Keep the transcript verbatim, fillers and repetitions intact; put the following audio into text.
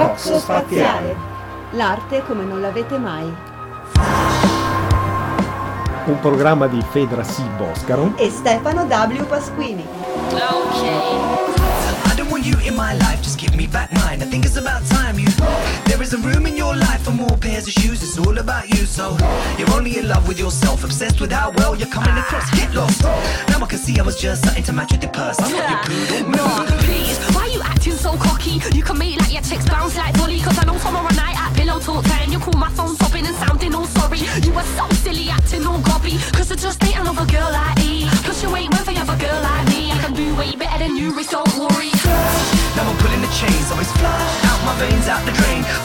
Oxo Spaziale. L'arte come non l'avete mai. Un programma di Fedra C. Boscaro e Stefano W. Pasquini. Okay. I don't want you in my life, just give me back mine. I think it's about time you. There is a room in your life for more pairs of shoes. It's all about you, so you're only in love with yourself, obsessed with how well you're coming across. Get lost. Now I can see I was just starting to match with your purse. I'm not your poodle. No, please, why you acting so cocky? You can make like your chicks bounce like Dolly. Cause I know tomorrow night at pillow talk time you call my phone sobbing and sounding all sorry. You were so silly acting all gobby. Cause I just ain't another girl like me. Plus you ain't worth another girl like me. I can do way better than you, Rich, don't worry. Now I'm pulling the chains, always flush out my veins, out the drain.